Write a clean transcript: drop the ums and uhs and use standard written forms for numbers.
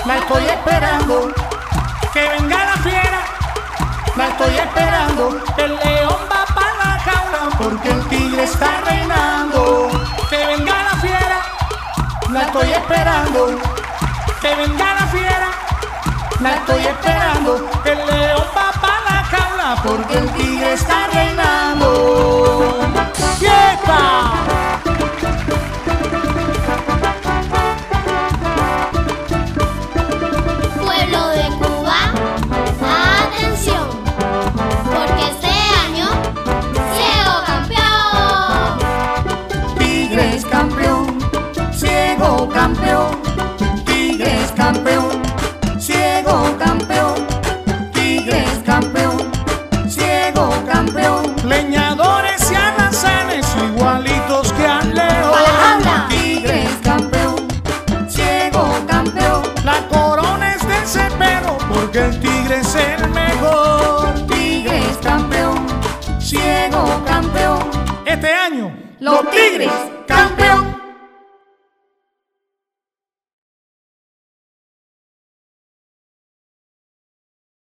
La estoy esperando. Que venga la fiera. La estoy esperando. El león va para la jaula porque el tigre está reinando. Que venga la fiera. La estoy esperando. Que venga la fiera. La estoy esperando. El león va para la jaula porque el tigre está reinando. ¡Fiesta! Pueblo de Cuba, atención, porque este año Ciego campeón. Tigre es campeón, Ciego campeón. Tigre es campeón, Ciego campeón. Tigre es campeón, Ciego campeón. Leñadores y alazanes igualitos que al león. ¡Habla! Tigre es campeón, Ciego campeón. La corona es de ese perro porque el tigre es el mejor. Tigre es campeón, Ciego campeón. Este año Los Tigres